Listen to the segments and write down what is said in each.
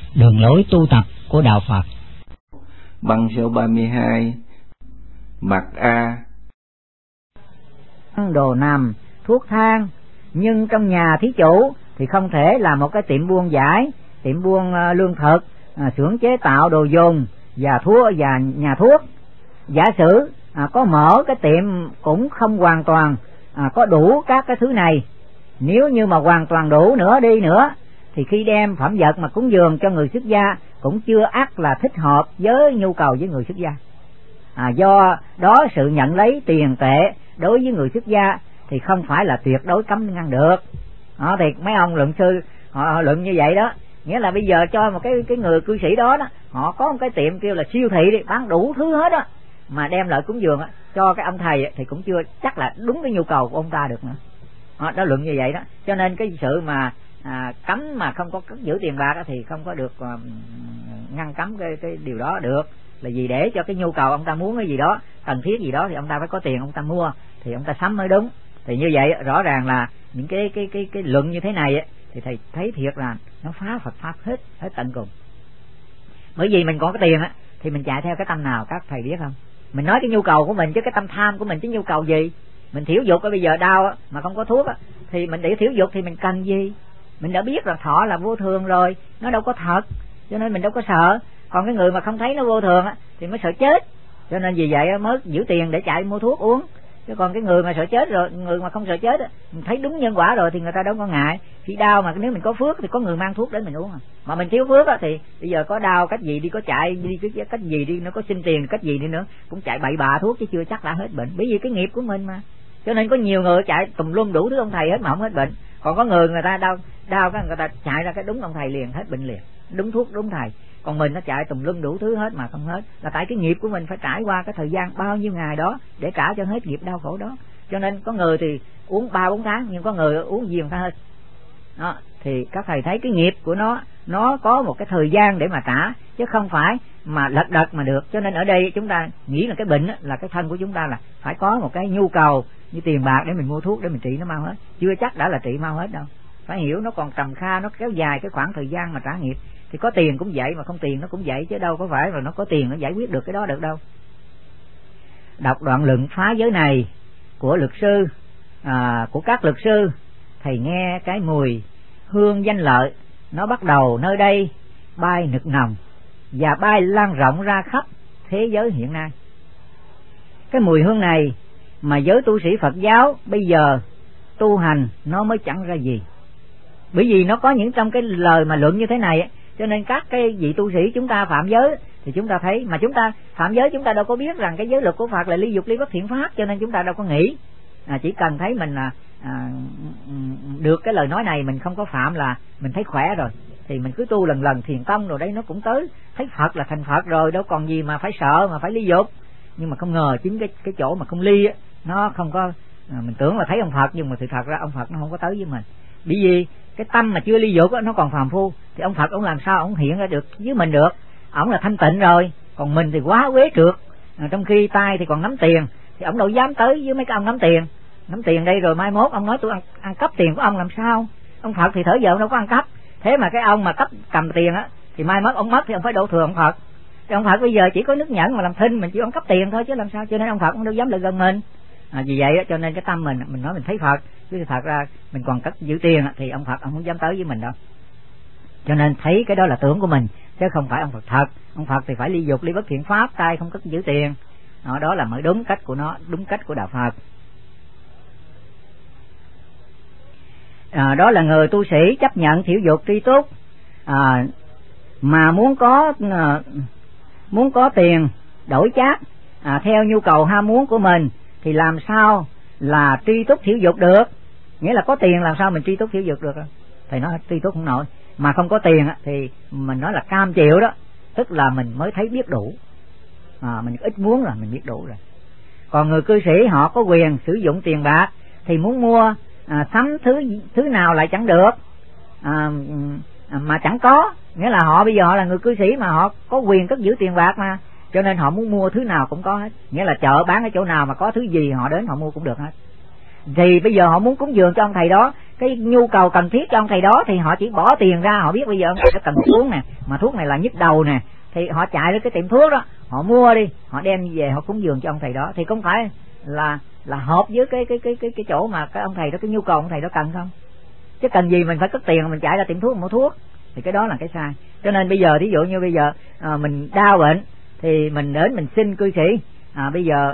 đường lối tu tập của đạo Phật. Băng số 32. Mặt A. Đồ nằm, thuốc thang, nhưng trong nhà thí chủ thì không thể là một cái tiệm buôn giải, tiệm buôn lương thực, xưởng chế tạo đồ dùng và nhà thuốc. Giả sử có mở cái tiệm cũng không hoàn toàn có đủ các cái thứ này. Nếu như mà hoàn toàn đủ nữa đi nữa thì khi đem phẩm vật mà cúng dường cho người xuất gia cũng chưa ắt là thích hợp với nhu cầu với người xuất gia. Do đó sự nhận lấy tiền tệ đối với người xuất gia thì không phải là tuyệt đối cấm ngăn được. Thì mấy ông luận sư họ luận như vậy đó, nghĩa là bây giờ cho một cái người cư sĩ đó họ có một cái tiệm kêu là siêu thị đi, bán đủ thứ hết á, mà đem lại cúng dường cho cái ông thầy thì cũng chưa chắc là đúng cái nhu cầu của ông ta được nữa. Đó luận như vậy đó. Cho nên cái sự mà cấm mà không có cất giữ tiền bạc thì không có được ngăn cấm cái điều đó được. Là gì? Để cho cái nhu cầu ông ta muốn cái gì đó, cần thiết gì đó thì ông ta phải có tiền ông ta mua thì ông ta sắm mới đúng. Thì như vậy rõ ràng là những cái luận như thế này thì thầy thấy thiệt là nó phá Phật pháp hết tận cùng. Bởi vì mình có cái tiền thì mình chạy theo cái tâm nào các thầy biết không? Mình nói cái nhu cầu của mình chứ cái tâm tham của mình chứ nhu cầu gì? Mình thiểu dục bây giờ đau mà không có thuốc thì mình để thiểu dục thì mình cần gì? Mình đã biết là thọ là vô thường rồi, nó đâu có thật, cho nên mình đâu có sợ. Còn cái người mà không thấy nó vô thường thì mới sợ chết, cho nên vì vậy mới giữ tiền để chạy mua thuốc uống. Chứ còn cái người mà sợ chết rồi, người mà không sợ chết mình thấy đúng nhân quả rồi thì người ta đâu có ngại. Khi đau mà nếu mình có phước thì có người mang thuốc đến mình uống. Mà mình thiếu phước thì bây giờ có đau cách gì đi, có chạy đi cách gì đi, nó có xin tiền cách gì đi nữa cũng chạy bậy bạ thuốc chứ chưa chắc đã hết bệnh. Bởi vì cái nghiệp của mình mà. Cho nên có nhiều người chạy tùm lum đủ thứ ông thầy hết mà không hết bệnh. Còn có người ta đau cái người ta chạy ra cái đúng ông thầy liền, hết bệnh liền, đúng thuốc đúng thầy. Còn mình nó chạy tùm lum đủ thứ hết mà không hết, là tại cái nghiệp của mình phải trải qua cái thời gian bao nhiêu ngày đó để trả cho hết nghiệp đau khổ đó. Cho nên có người thì uống 3-4 tháng, nhưng có người uống gì người ta hết. Đó, thì các thầy thấy cái nghiệp của nó có một cái thời gian để mà trả, chứ không phải mà lật đật mà được. Cho nên ở đây chúng ta nghĩ là cái bệnh là cái thân của chúng ta là phải có một cái nhu cầu như tiền bạc để mình mua thuốc để mình trị nó mau hết, chưa chắc đã là trị mau hết đâu. Phải hiểu nó còn trầm kha, nó kéo dài cái khoảng thời gian mà trả nghiệp. Thì có tiền cũng vậy, mà không tiền nó cũng vậy, chứ đâu có phải là nó có tiền nó giải quyết được cái đó được đâu. Đọc đoạn luận phá giới này của luật sư, của các luật sư, thầy nghe cái mùi hương danh lợi nó bắt đầu nơi đây bay nực nồng và bay lan rộng ra khắp thế giới hiện nay. Cái mùi hương này mà giới tu sĩ Phật giáo bây giờ tu hành nó mới chẳng ra gì. Bởi vì nó có những trong cái lời mà luận như thế này, cho nên các cái vị tu sĩ chúng ta phạm giới thì chúng ta thấy, mà chúng ta phạm giới chúng ta đâu có biết rằng cái giới luật của Phật là ly dục ly bất thiện pháp, cho nên chúng ta đâu có nghĩ. Chỉ cần thấy mình được cái lời nói này mình không có phạm là mình thấy khỏe rồi, thì mình cứ tu lần lần thiền tông rồi đấy nó cũng tới thấy Phật là thành Phật rồi, đâu còn gì mà phải sợ mà phải ly dục. Nhưng mà không ngờ chính cái chỗ mà không ly nó không có, mình tưởng là thấy ông Phật nhưng mà sự thật ra ông Phật nó không có tới với mình. Bởi vì cái tâm mà chưa ly dục nó còn phàm phu thì ông Phật ông làm sao ông hiện ra được với mình được? Ông là thanh tịnh rồi, còn mình thì quá quế trượt, trong khi tay thì còn nắm tiền thì ông đâu dám tới với mấy cái ông nắm tiền đây rồi mai mốt ông nói tôi ăn cắp tiền của ông làm sao? Ông Phật thì thở giờ ông đâu có ăn cắp. Thế mà cái ông mà cầm tiền thì mai mốt ông mất thì ông phải đổ thừa ông Phật. Thì ông Phật bây giờ chỉ có nước nhẫn mà làm thinh, mình chỉ ăn cắp tiền thôi chứ làm sao? Cho nên ông Phật ông đâu dám lại gần mình. Vì vậy cho nên cái tâm mình nói mình thấy Phật, chứ thật ra mình còn cất giữ tiền thì ông Phật ông không dám tới với mình đâu. Cho nên thấy cái đó là tưởng của mình chứ không phải ông Phật thật. Ông Phật thì phải ly dục ly bất thiện pháp, tay không cất giữ tiền. Đó là mới đúng cách của nó, đúng cách của đạo Phật. Đó là người tu sĩ chấp nhận thiểu dục tri túc, mà muốn có tiền đổi chác theo nhu cầu ham muốn của mình thì làm sao là tri túc thiểu dục được? Nghĩa là có tiền làm sao mình tri túc thiểu dục được? Thầy nói tri túc không nổi, mà không có tiền thì mình nói là cam chịu đó, tức là mình mới thấy biết đủ. Mình ít muốn là mình biết đủ rồi. Còn người cư sĩ họ có quyền sử dụng tiền bạc thì muốn mua sắm thứ nào lại chẳng được, mà chẳng có. Nghĩa là họ bây giờ họ là người cư sĩ mà họ có quyền cất giữ tiền bạc mà, cho nên họ muốn mua thứ nào cũng có hết. Nghĩa là chợ bán ở chỗ nào mà có thứ gì họ đến họ mua cũng được hết. Thì bây giờ họ muốn cúng dường cho ông thầy đó cái nhu cầu cần thiết cho ông thầy đó thì họ chỉ bỏ tiền ra, họ biết bây giờ ông thầy cần thuốc nè, mà thuốc này là nhức đầu nè, thì họ chạy đến cái tiệm thuốc đó, họ mua đi, họ đem về họ cúng dường cho ông thầy đó, thì không phải là hợp với cái chỗ mà cái ông thầy đó, cái nhu cầu ông thầy đó cần không? Chứ cần gì mình phải cất tiền mình chạy ra tiệm thuốc mua thuốc, thì cái đó là cái sai. Cho nên bây giờ thí dụ như bây giờ mình đau bệnh thì mình đến mình xin cư sĩ, bây giờ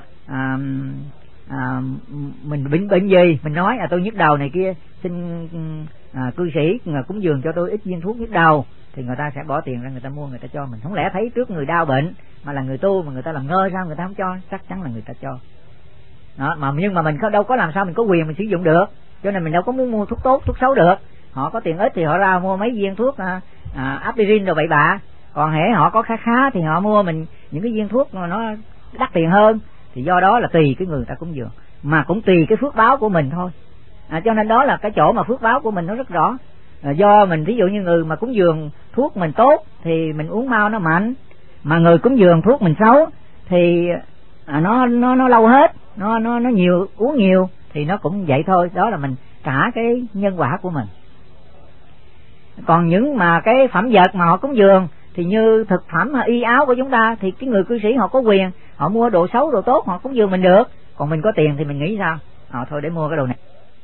mình bệnh gì mình nói tôi nhức đầu này kia, xin cư sĩ cúng dường cho tôi ít viên thuốc nhức đầu, thì người ta sẽ bỏ tiền ra người ta mua, người ta cho mình. Không lẽ thấy trước người đau bệnh mà là người tu mà người ta làm ngơ sao người ta không cho? Chắc chắn là người ta cho đó. Nhưng mà mình đâu có làm sao mình có quyền mình sử dụng được, cho nên mình đâu có muốn mua thuốc tốt thuốc xấu được. Họ có tiền ít thì họ ra mua mấy viên thuốc aspirin rồi bậy bạ, còn hễ họ có khá thì họ mua mình những cái viên thuốc mà nó đắt tiền hơn. Thì do đó là tùy cái người ta cúng dường, mà cũng tùy cái phước báo của mình thôi. Cho nên đó là cái chỗ mà phước báo của mình nó rất rõ. Do mình ví dụ như người mà cúng dường thuốc mình tốt thì mình uống mau nó mạnh, mà người cúng dường thuốc mình xấu thì nó lâu hết, nó nhiều, uống nhiều thì nó cũng vậy thôi. Đó là mình trả cái nhân quả của mình. Còn những mà cái phẩm vật mà họ cúng dường thì như thực phẩm y áo của chúng ta, thì cái người cư sĩ họ có quyền, họ mua đồ xấu đồ tốt họ cúng dường mình được. Còn mình có tiền thì mình nghĩ sao? Thôi để mua cái đồ này.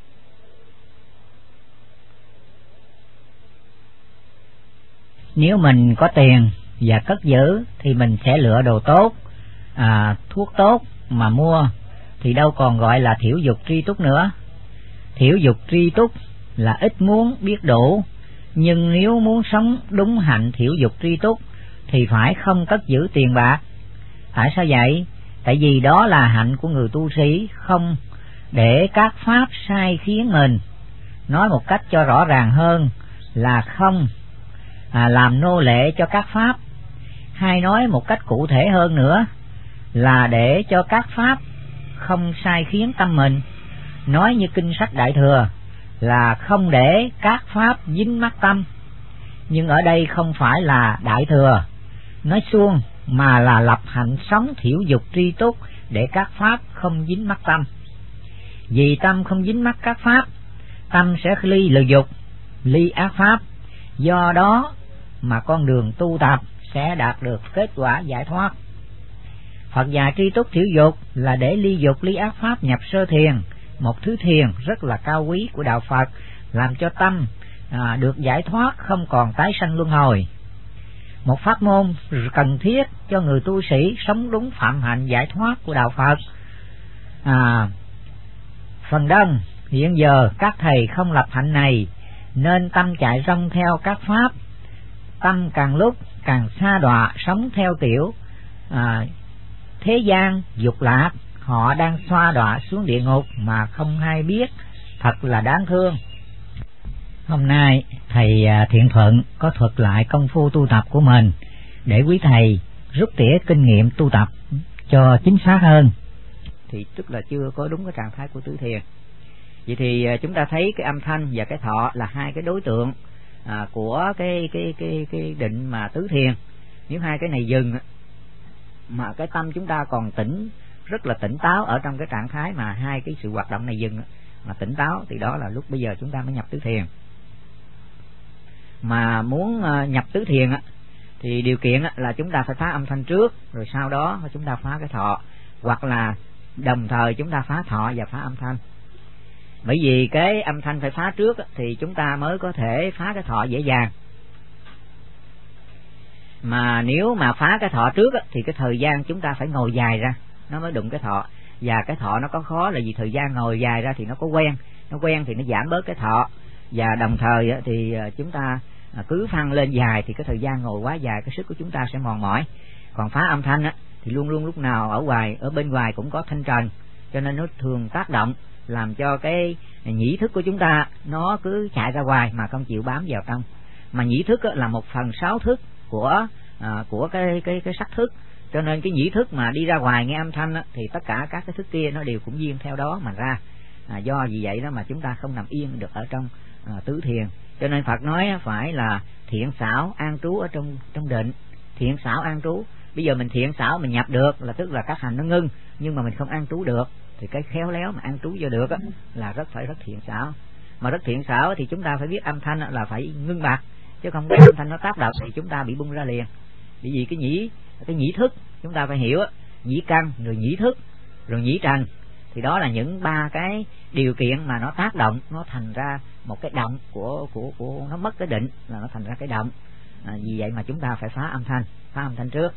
Nếu mình có tiền và cất giữ thì mình sẽ lựa đồ tốt, thuốc tốt mà mua, thì đâu còn gọi là thiểu dục tri túc nữa. Thiểu dục tri túc là ít muốn biết đủ, nhưng nếu muốn sống đúng hạnh thiểu dục tri túc thì phải không cất giữ tiền bạc. Tại sao vậy? Tại vì đó là hạnh của người tu sĩ, không để các pháp sai khiến mình. Nói một cách cho rõ ràng hơn là không làm nô lệ cho các pháp, hay nói một cách cụ thể hơn nữa là để cho các pháp không sai khiến tâm mình. Nói như kinh sách Đại Thừa là không để các pháp dính mắc tâm, nhưng ở đây không phải là Đại Thừa nói suông, mà là lập hạnh sống thiểu dục tri túc để các pháp không dính mắc tâm. Vì tâm không dính mắc các pháp, tâm sẽ ly lừa dục, ly ác pháp. Do đó mà con đường tu tập sẽ đạt được kết quả giải thoát. Phật dạy tri túc thiểu dục là để ly dục ly ác pháp nhập sơ thiền, một thứ thiền rất là cao quý của đạo Phật, làm cho tâm được giải thoát, không còn tái sanh luân hồi. Một pháp môn cần thiết cho người tu sĩ sống đúng phạm hạnh giải thoát của đạo Phật. Phần đông hiện giờ các thầy không lập hạnh này, nên tâm chạy rong theo các pháp, tâm càng lúc càng sa đọa, sống theo tiểu thế gian dục lạc. Họ đang xoa đọa xuống địa ngục mà không hay biết, thật là đáng thương. Hôm nay thầy Thiện Thuận có thuật lại công phu tu tập của mình để quý thầy rút tỉa kinh nghiệm tu tập cho chính xác hơn. Thì tức là chưa có đúng cái trạng thái của tứ thiền. Vậy thì chúng ta thấy cái âm thanh và cái thọ là hai cái đối tượng của cái định mà tứ thiền. Nếu hai cái này dừng mà cái tâm chúng ta còn tỉnh, rất là tỉnh táo ở trong cái trạng thái mà hai cái sự hoạt động này dừng mà tỉnh táo, thì đó là lúc bây giờ chúng ta mới nhập tứ thiền. Mà muốn nhập tứ thiền thì điều kiện là chúng ta phải phá âm thanh trước, rồi sau đó chúng ta phá cái thọ, hoặc là đồng thời chúng ta phá thọ và phá âm thanh. Bởi vì cái âm thanh phải phá trước thì chúng ta mới có thể phá cái thọ dễ dàng. Mà nếu mà phá cái thọ trước thì cái thời gian chúng ta phải ngồi dài ra nó mới đụng cái thọ. Và cái thọ nó có khó là vì thời gian ngồi dài ra thì nó có quen, nó quen thì nó giảm bớt cái thọ. Và đồng thời thì chúng ta cứ phăng lên dài thì cái thời gian ngồi quá dài, cái sức của chúng ta sẽ mòn mỏi. Còn phá âm thanh thì luôn luôn lúc nào ở bên ngoài cũng có thanh trần, cho nên nó thường tác động làm cho cái nhĩ thức của chúng ta nó cứ chạy ra ngoài mà không chịu bám vào trong. Mà nhĩ thức là 1/6 thức của cái sắc thức, cho nên cái nhĩ thức mà đi ra ngoài nghe âm thanh thì tất cả các cái thức kia nó đều cũng duyên theo đó mà ra. Do vì vậy đó mà chúng ta không nằm yên được ở trong tứ thiền. Cho nên Phật nói phải là thiện xảo an trú ở trong định. Thiện xảo an trú, bây giờ mình thiện xảo mình nhập được là tức là các hành nó ngưng, nhưng mà mình không an trú được thì cái khéo léo mà an trú vô được là phải rất thiện xảo. mà rất thiện xảo thì chúng ta phải biết âm thanh là phải ngưng bặt, chứ không biết âm thanh nó tác động thì chúng ta bị bung ra liền. Bởi vì cái nhĩ thức chúng ta phải hiểu, nhĩ căn rồi nhĩ thức rồi nhĩ trần, thì đó là những ba cái điều kiện mà nó tác động, nó thành ra một cái động của nó mất cái định là nó thành ra cái động. Vì vậy mà chúng ta phải phá âm thanh trước.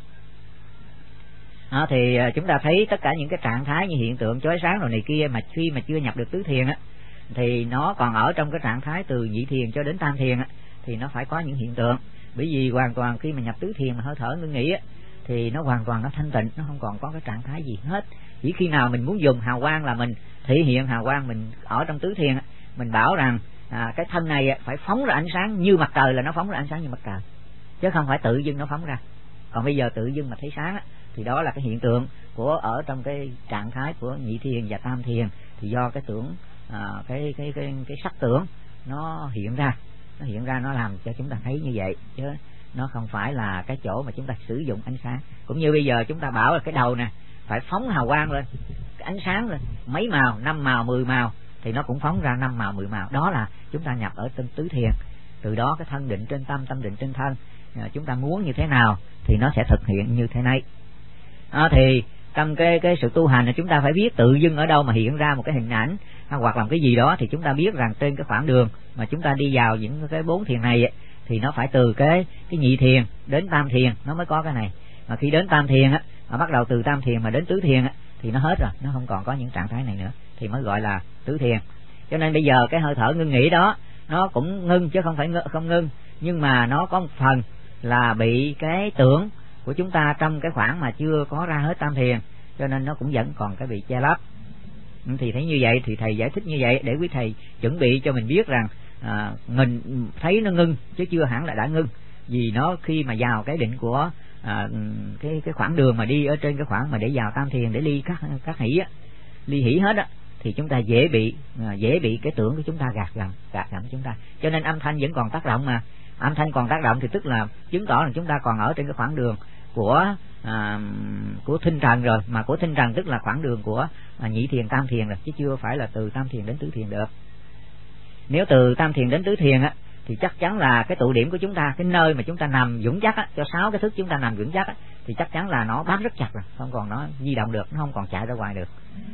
Thì chúng ta thấy tất cả những cái trạng thái như hiện tượng chói sáng rồi này kia mà khi mà chưa nhập được tứ thiền thì nó còn ở trong cái trạng thái từ nhị thiền cho đến tam thiền thì nó phải có những hiện tượng. Bởi vì hoàn toàn khi mà nhập tứ thiền mà hơi thở ngưng nghỉ thì nó hoàn toàn nó thanh tịnh, nó không còn có cái trạng thái gì hết. Chỉ khi nào mình muốn dùng hào quang là mình thể hiện hào quang, mình ở trong tứ thiền mình bảo rằng cái thân này phải phóng ra ánh sáng như mặt trời, là nó phóng ra ánh sáng như mặt trời, chứ không phải tự dưng nó phóng ra. Còn bây giờ tự dưng mà thấy sáng thì đó là cái hiện tượng của ở trong cái trạng thái của nhị thiền và tam thiền, thì do cái tưởng cái sắc tưởng nó hiện ra nó làm cho chúng ta thấy như vậy, chứ nó không phải là cái chỗ mà chúng ta sử dụng ánh sáng. Cũng như bây giờ chúng ta bảo là cái đầu nè phải phóng hào quang lên, cái ánh sáng lên, mấy màu, 5 màu, 10 màu thì nó cũng phóng ra 5 màu, 10 màu. Đó là chúng ta nhập ở trên tứ thiền. Từ đó cái thân định trên tâm, tâm định trên thân, chúng ta muốn như thế nào thì nó sẽ thực hiện như thế này. Thì trong cái sự tu hành này chúng ta phải biết tự dưng ở đâu mà hiện ra một cái hình ảnh hoặc làm cái gì đó, thì chúng ta biết rằng trên cái khoảng đường mà chúng ta đi vào những cái 4 thiền này thì nó phải từ cái nhị thiền đến tam thiền nó mới có cái này. Mà khi đến tam thiền mà bắt đầu từ tam thiền mà đến tứ thiền thì nó hết rồi, nó không còn có những trạng thái này nữa, thì mới gọi là tứ thiền. Cho nên bây giờ cái hơi thở ngưng nghỉ đó nó cũng ngưng chứ không phải không ngưng, nhưng mà nó có một phần là bị cái tưởng của chúng ta trong cái khoảng mà chưa có ra hết tam thiền, cho nên nó cũng vẫn còn cái bị che lấp. Thì thấy như vậy thì thầy giải thích như vậy để quý thầy chuẩn bị cho mình biết rằng mình thấy nó ngưng chứ chưa hẳn là đã ngưng. Vì nó khi mà vào cái định của cái khoảng đường mà đi ở trên cái khoảng mà để vào tam thiền để ly các hỷ ly hỷ hết thì chúng ta dễ bị cái tưởng của chúng ta gạt gầm chúng ta. Cho nên âm thanh vẫn còn tác động, mà âm thanh còn tác động thì tức là chứng tỏ là chúng ta còn ở trên cái khoảng đường của thinh trần rồi, mà của thinh trần tức là khoảng đường của nhị thiền tam thiền rồi, chứ chưa phải là từ tam thiền đến tứ thiền được. Nếu từ tam thiền đến tứ thiền thì chắc chắn là cái tụ điểm của chúng ta, cái nơi mà chúng ta nằm vững chắc cho 6 cái thức chúng ta nằm vững chắc thì chắc chắn là nó bám rất chặt rồi, không còn nó di động được, nó không còn chạy ra ngoài được.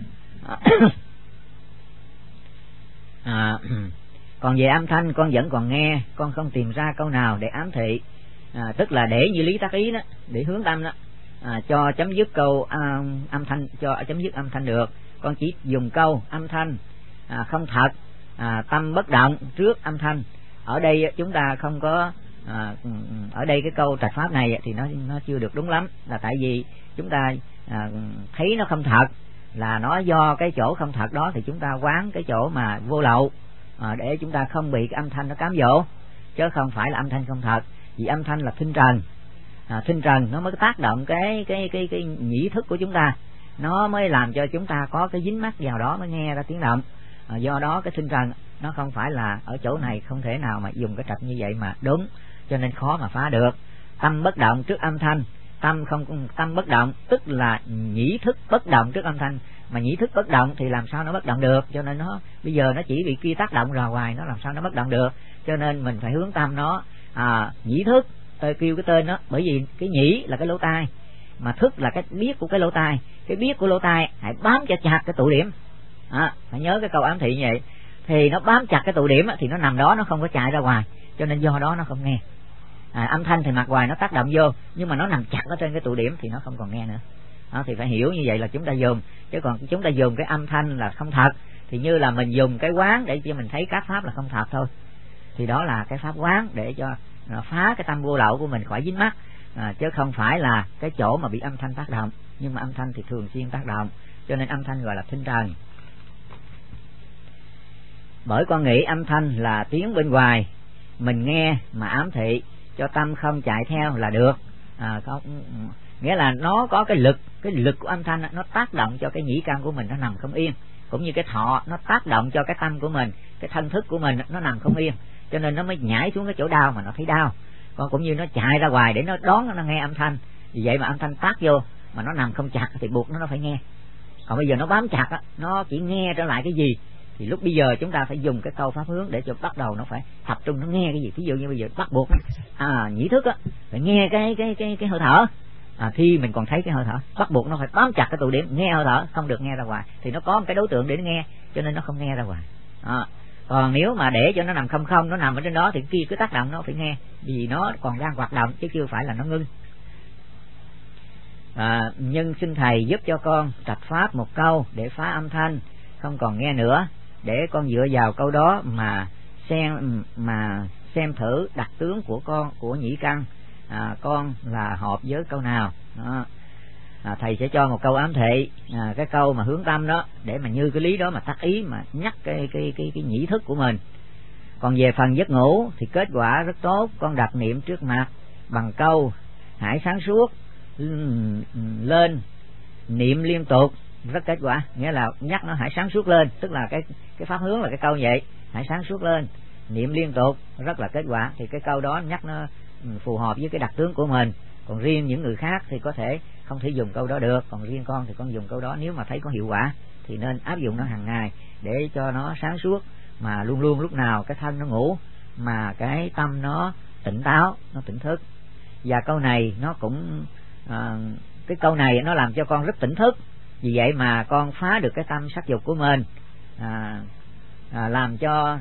Còn về âm thanh con vẫn còn nghe, con không tìm ra câu nào để ám thị, tức là để như lý tác ý đó, để hướng tâm đó, cho chấm dứt câu âm thanh, cho chấm dứt âm thanh được. Con chỉ dùng câu âm thanh không thật, tâm bất động trước âm thanh. Ở đây chúng ta không có ở đây cái câu trạch pháp này thì nó chưa được đúng lắm, là tại vì chúng ta thấy nó không thật, là nó do cái chỗ không thật đó thì chúng ta quán cái chỗ mà vô lậu để chúng ta không bị cái âm thanh nó cám dỗ, chứ không phải là âm thanh không thật. Vì âm thanh là thinh trần, thinh trần nó mới tác động cái nhĩ thức của chúng ta, nó mới làm cho chúng ta có cái dính mắc vào đó mới nghe ra tiếng động. Do đó cái thinh trần nó không phải là ở chỗ này, không thể nào mà dùng cái trạch như vậy mà đúng, cho nên khó mà phá được. Tâm bất động trước âm thanh, tâm bất động tức là nhĩ thức bất động trước âm thanh, mà nhĩ thức bất động thì làm sao nó bất động được, cho nên nó bây giờ nó chỉ bị kia tác động ra ngoài, nó làm sao nó bất động được. Cho nên mình phải hướng tâm nó nhĩ thức, tôi kêu cái tên đó, bởi vì cái nhĩ là cái lỗ tai, mà thức là cái biết của cái lỗ tai, cái biết của lỗ tai hãy bám cho chặt cái tụ điểm. Phải nhớ cái câu ám thị như vậy, thì nó bám chặt cái tụ điểm thì nó nằm đó, nó không có chạy ra ngoài, cho nên do đó nó không nghe. Âm thanh thì mặt ngoài nó tác động vô, nhưng mà nó nằm chặt ở trên cái tụ điểm thì nó không còn nghe nữa. Thì phải hiểu như vậy là chúng ta dùng, chứ còn chúng ta dùng cái âm thanh là không thật thì như là mình dùng cái quán để cho mình thấy các pháp là không thật thôi, thì đó là cái pháp quán để cho phá cái tâm vô lậu của mình khỏi dính mắc, chứ không phải là cái chỗ mà bị âm thanh tác động. Nhưng mà âm thanh thì thường xuyên tác động, cho nên âm thanh gọi là thinh trần. Bởi con nghĩ âm thanh là tiếng bên ngoài, mình nghe mà ám thị, cho tâm không chạy theo là được. Nghĩa là nó có cái lực của âm thanh nó tác động cho cái nhĩ căn của mình nó nằm không yên, cũng như cái thọ nó tác động cho cái tâm của mình, cái thân thức của mình nó nằm không yên, cho nên nó mới nhảy xuống cái chỗ đau mà nó thấy đau. Còn cũng như nó chạy ra ngoài để nó đón nó nghe âm thanh, vì vậy mà âm thanh tác vô mà nó nằm không chặt thì buộc nó phải nghe. Còn bây giờ nó bám chặt nó chỉ nghe trở lại cái gì thì lúc bây giờ chúng ta phải dùng cái câu pháp hướng để cho bắt đầu nó phải tập trung, nó nghe cái gì. Ví dụ như bây giờ bắt buộc nhĩ thức á phải nghe cái hơi thở. Khi mình còn thấy cái hơi thở, bắt buộc nó phải bám chặt cái tụ điểm, nghe hơi thở, không được nghe ra ngoài, thì nó có một cái đối tượng để nó nghe, cho nên nó không nghe ra ngoài. Còn nếu mà để cho nó nằm không, nó nằm ở trên đó thì kia cứ tác động nó phải nghe, vì nó còn đang hoạt động chứ chưa phải là nó ngưng. Nhưng xin thầy giúp cho con trạch pháp một câu để phá âm thanh, không còn nghe nữa, để con dựa vào câu đó mà xem thử đặc tướng của con, của nhĩ căn con là hợp với câu nào. Thầy sẽ cho một câu ám thị, cái câu mà hướng tâm đó, để mà như cái lý đó mà tác ý mà nhắc cái nhĩ thức của mình. Còn về phần giấc ngủ thì kết quả rất tốt, con đặt niệm trước mặt bằng câu hãy sáng suốt lên, niệm liên tục rất kết quả, nghĩa là nhắc nó hãy sáng suốt lên, tức là cái pháp hướng là cái câu vậy, hãy sáng suốt lên, niệm liên tục rất là kết quả. Thì cái câu đó nhắc nó phù hợp với cái đặc tướng của mình. Còn riêng những người khác thì có thể không thể dùng câu đó được, còn riêng con thì con dùng câu đó, nếu mà thấy có hiệu quả thì nên áp dụng nó hàng ngày để cho nó sáng suốt, mà luôn luôn lúc nào cái thân nó ngủ mà cái tâm nó tỉnh táo, nó tỉnh thức. Và câu này nó cũng cái câu này nó làm cho con rất tỉnh thức, vì vậy mà con phá được cái tâm sắc dục của mình, làm cho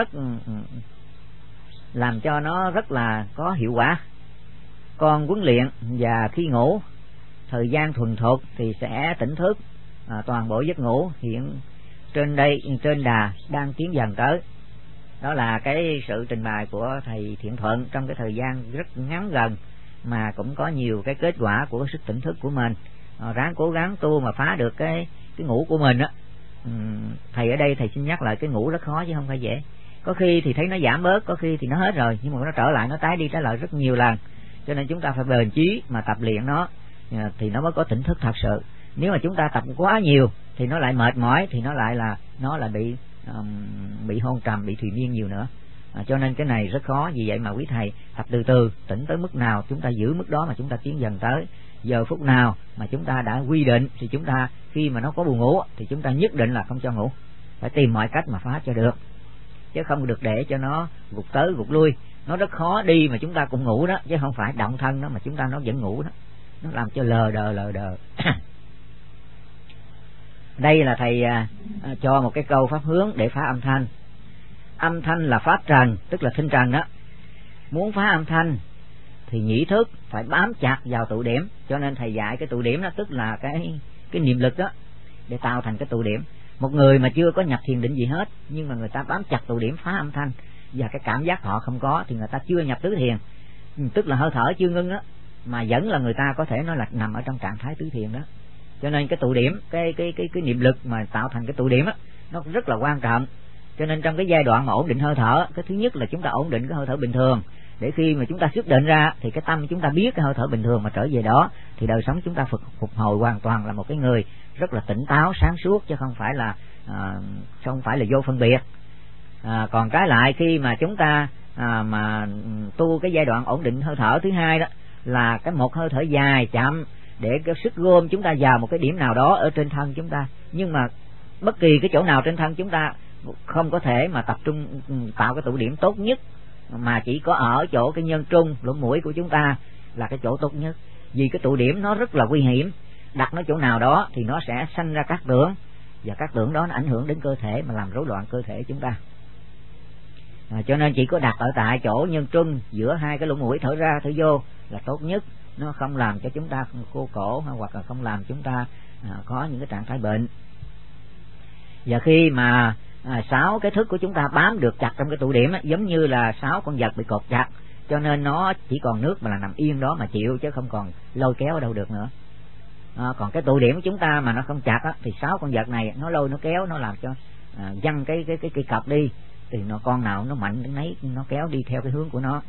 nó rất là có hiệu quả. Con huấn luyện và khi ngủ thời gian thuần thục thì sẽ tỉnh thức toàn bộ giấc ngủ. Hiện trên đà đang tiến dần tới. Đó là cái sự trình bày của thầy Thiện Thuận trong cái thời gian rất ngắn gần, mà cũng có nhiều cái kết quả của cái sức tỉnh thức của mình. Ráng cố gắng tu mà phá được cái ngủ của mình á. Thầy ở đây thầy xin nhắc lại, cái ngủ rất khó chứ không phải dễ. Có khi thì thấy nó giảm bớt, có khi thì nó hết rồi, nhưng mà nó trở lại, nó tái đi tái lại rất nhiều lần. Cho nên chúng ta phải bền chí mà tập luyện nó thì nó mới có tỉnh thức thật sự. Nếu mà chúng ta tập quá nhiều thì nó lại mệt mỏi, thì nó lại bị hôn trầm, bị thùy miên nhiều nữa. Cho nên cái này rất khó. Vì vậy mà quý thầy tập từ từ, tỉnh tới mức nào chúng ta giữ mức đó mà chúng ta tiến dần tới. Giờ phút nào mà chúng ta đã quy định thì chúng ta khi mà nó có buồn ngủ thì chúng ta nhất định là không cho ngủ, phải tìm mọi cách mà phá cho được, chứ không được để cho nó gục tới gục lui. Nó rất khó đi mà chúng ta cũng ngủ đó, chứ không phải động thân đó mà chúng ta nó vẫn ngủ đó, nó làm cho lờ đờ. Đây là thầy cho một cái câu pháp hướng để phá âm thanh. Âm thanh là pháp trần, tức là thinh trần đó. Muốn phá âm thanh thì nhĩ thức phải bám chặt vào tụ điểm. Cho nên thầy dạy cái tụ điểm đó, tức là cái niệm lực đó, để tạo thành cái tụ điểm. Một người mà chưa có nhập thiền định gì hết, nhưng mà người ta bám chặt tụ điểm phá âm thanh, và cái cảm giác họ không có, thì người ta chưa nhập tứ thiền, tức là hơi thở chưa ngưng đó, mà vẫn là người ta có thể nói là nằm ở trong trạng thái tứ thiền đó. Cho nên cái tụ điểm, cái niệm lực mà tạo thành cái tụ điểm đó, nó rất là quan trọng. Cho nên trong cái giai đoạn mà ổn định hơi thở, cái thứ nhất là chúng ta ổn định cái hơi thở bình thường, để khi mà chúng ta xuất định ra thì cái tâm chúng ta biết cái hơi thở bình thường mà trở về đó, thì đời sống chúng ta phục hồi hoàn toàn là một cái người rất là tỉnh táo sáng suốt, chứ không phải là vô phân biệt. Còn trái lại khi mà chúng ta mà tu cái giai đoạn ổn định hơi thở thứ hai đó, là cái một hơi thở dài chậm, để cái sức gom chúng ta vào một cái điểm nào đó ở trên thân chúng ta. Nhưng mà bất kỳ cái chỗ nào trên thân chúng ta không có thể mà tập trung tạo cái tụ điểm tốt nhất, mà chỉ có ở chỗ cái nhân trung lỗ mũi của chúng ta là cái chỗ tốt nhất. Vì cái tụ điểm nó rất là nguy hiểm, đặt nó chỗ nào đó thì nó sẽ sanh ra các tưởng, và các tưởng đó nó ảnh hưởng đến cơ thể mà làm rối loạn cơ thể chúng ta. Cho nên chỉ có đặt ở tại chỗ nhân trung giữa hai cái lỗ mũi, thở ra thở vô là tốt nhất. Nó không làm cho chúng ta khô cổ, hoặc là không làm chúng ta có những cái trạng thái bệnh. Và khi mà 6 cái thức của chúng ta bám được chặt trong cái tụ điểm á, giống như là 6 con vật bị cột chặt, cho nên nó chỉ còn nước mà là nằm yên đó mà chịu, chứ không còn lôi kéo ở đâu được nữa. Còn cái tụ điểm của chúng ta mà nó không chặt á, thì 6 con vật này nó lôi nó kéo, nó làm cho văng cái cọc đi, thì nó con nào nó mạnh đến nấy nó kéo đi theo cái hướng của nó.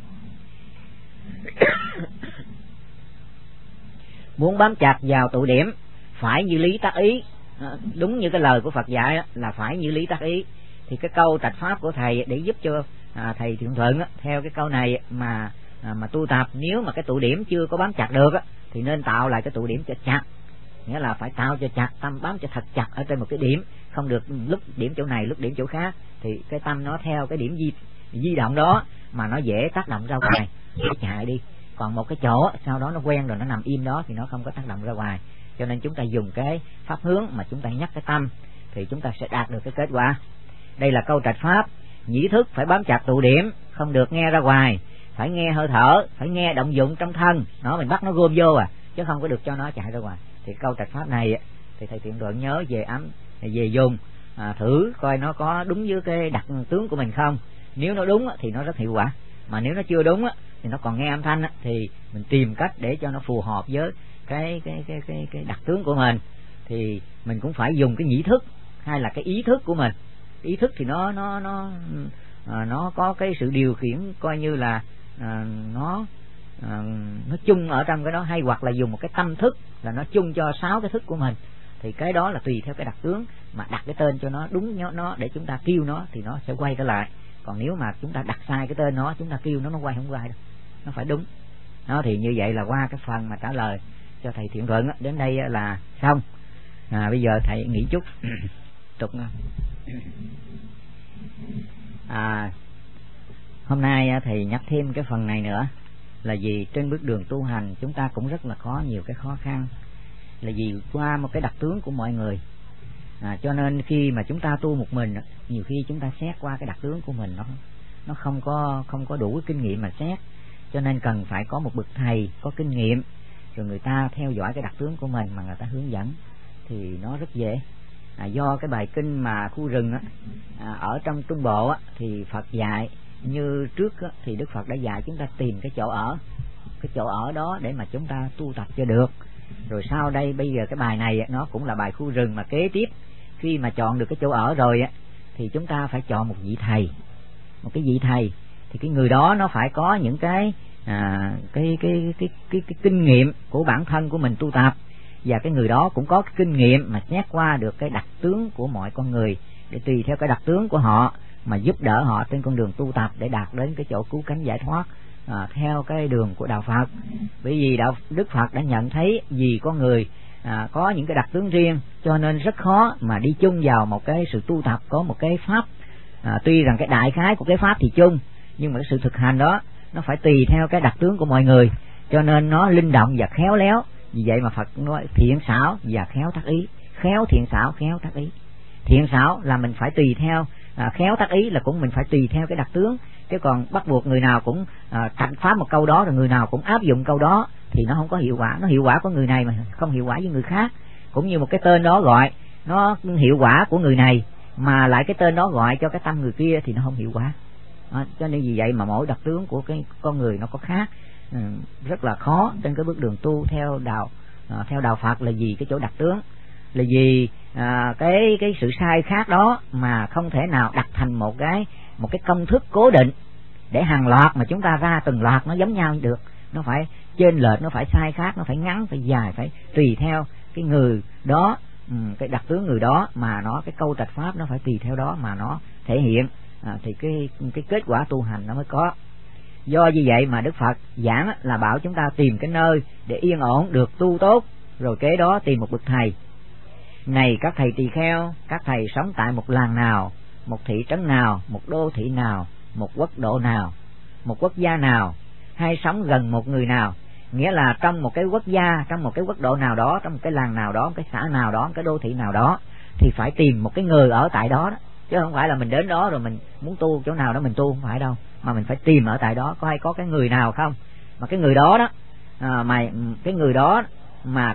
Muốn bám chặt vào tụ điểm phải như lý tác ý, đúng như cái lời của Phật dạy là phải như lý tác ý. Thì cái câu trạch pháp của thầy để giúp cho thầy Thiện Thuận theo cái câu này mà tu tập, nếu mà cái tụ điểm chưa có bám chặt được thì nên tạo lại cái tụ điểm cho chặt, nghĩa là phải tạo cho chặt, tâm bám cho thật chặt ở trên một cái điểm, không được lúc điểm chỗ này lúc điểm chỗ khác, thì cái tâm nó theo cái điểm di động đó mà nó dễ tác động ra ngoài, nó chạy đi. Còn một cái chỗ sau đó nó quen rồi, nó nằm im đó thì nó không có tác động ra ngoài. Cho nên chúng ta dùng cái pháp hướng mà chúng ta nhắc cái tâm thì chúng ta sẽ đạt được cái kết quả. Đây là câu trạch pháp. Nhĩ thức phải bám chặt tụ điểm, không được nghe ra ngoài, phải nghe hơi thở, phải nghe động dụng trong thân, nó mình bắt nó gom vô chứ không có được cho nó chạy ra ngoài. Thì câu trạch pháp này thì thầy Thiện Luận nhớ về dùng thử coi nó có đúng với cái đặc tướng của mình không. Nếu nó đúng thì nó rất hiệu quả, mà nếu nó chưa đúng thì nó còn nghe âm thanh thì mình tìm cách để cho nó phù hợp với cái đặc tướng của mình. Thì mình cũng phải dùng cái nhĩ thức hay là cái ý thức của mình. Ý thức thì nó có cái sự điều khiển coi như là nó chung ở trong cái đó, hay hoặc là dùng một cái tâm thức là nó chung cho 6 cái thức của mình. Thì cái đó là tùy theo cái đặc tướng mà đặt cái tên cho nó đúng nó để chúng ta kêu nó thì nó sẽ quay trở lại. Còn nếu mà chúng ta đặt sai cái tên nó, chúng ta kêu nó quay không quay đâu, nó phải đúng. Nó thì như vậy là qua cái phần mà trả lời cho thầy Thiện Luận đến đây là xong. Bây giờ thầy nghỉ chút tục. Hôm nay thầy nhắc thêm cái phần này nữa là vì trên bước đường tu hành chúng ta cũng rất là có nhiều cái khó khăn, là vì qua một cái đặc tướng của mọi người. Cho nên khi mà chúng ta tu một mình, nhiều khi chúng ta xét qua cái đặc tướng của mình nó không có đủ kinh nghiệm mà xét. Cho nên cần phải có một bậc thầy có kinh nghiệm, rồi người ta theo dõi cái đặc tướng của mình mà người ta hướng dẫn thì nó rất dễ. Do cái bài kinh mà khu rừng ở trong Trung Bộ thì Phật dạy như trước thì Đức Phật đã dạy chúng ta tìm cái chỗ ở đó để mà chúng ta tu tập cho được. Rồi sau đây bây giờ cái bài này nó cũng là bài khu rừng, mà kế tiếp khi mà chọn được cái chỗ ở rồi thì chúng ta phải chọn một vị thầy. Một cái vị thầy thì cái người đó nó phải có những cái kinh nghiệm của bản thân của mình tu tập, và cái người đó cũng có cái kinh nghiệm mà xét qua được cái đặc tướng của mọi con người, để tùy theo cái đặc tướng của họ mà giúp đỡ họ trên con đường tu tập để đạt đến cái chỗ cứu cánh giải thoát theo cái đường của đạo Phật. Bởi vì Đức Phật đã nhận thấy vì con người có những cái đặc tướng riêng, cho nên rất khó mà đi chung vào một cái sự tu tập có một cái pháp. Tuy rằng cái đại khái của cái pháp thì chung, nhưng mà cái sự thực hành đó nó phải tùy theo cái đặc tướng của mọi người, cho nên nó linh động và khéo léo. Vì vậy mà Phật nói thiện xảo và khéo tác ý. Khéo thiện xảo khéo tác ý. Thiện xảo là mình phải tùy theo, khéo tác ý là cũng mình phải tùy theo cái đặc tướng. Chứ còn bắt buộc người nào cũng thành pháp một câu đó rồi người nào cũng áp dụng câu đó thì nó không có hiệu quả. Nó hiệu quả của người này mà không hiệu quả với người khác. Cũng như một cái tên đó gọi nó hiệu quả của người này mà lại cái tên đó gọi cho cái tâm người kia thì nó không hiệu quả. Cho nên vì vậy mà mỗi đặc tướng của cái con người nó có khác. Rất là khó trên cái bước đường tu theo đạo Phật là vì cái chỗ đặc tướng, là vì cái sự sai khác đó mà không thể nào đặt thành một cái công thức cố định để hàng loạt mà chúng ta ra từng loạt nó giống nhau được. Nó phải chênh lệch, nó phải sai khác, nó phải ngắn, phải dài, phải tùy theo cái người đó, cái đặc tướng người đó mà nó cái câu trạch pháp nó phải tùy theo đó mà nó thể hiện. Thì cái kết quả tu hành nó mới có. Do như vậy mà Đức Phật giảng là bảo chúng ta tìm cái nơi để yên ổn được tu tốt, rồi kế đó tìm một bậc thầy. Này các thầy tỳ kheo, các thầy sống tại một làng nào, một thị trấn nào, một đô thị nào, một quốc độ nào, một quốc gia nào, hay sống gần một người nào. Nghĩa là trong một cái quốc gia, trong một cái quốc độ nào đó, trong một cái làng nào đó, một cái xã nào đó, một cái đô thị nào đó, thì phải tìm một cái người ở tại đó đó. Chứ không phải là mình đến đó rồi mình muốn tu chỗ nào đó mình tu, không phải đâu. Mà mình phải tìm ở tại đó coi có cái người nào không. Mà cái người đó đó cái người đó mà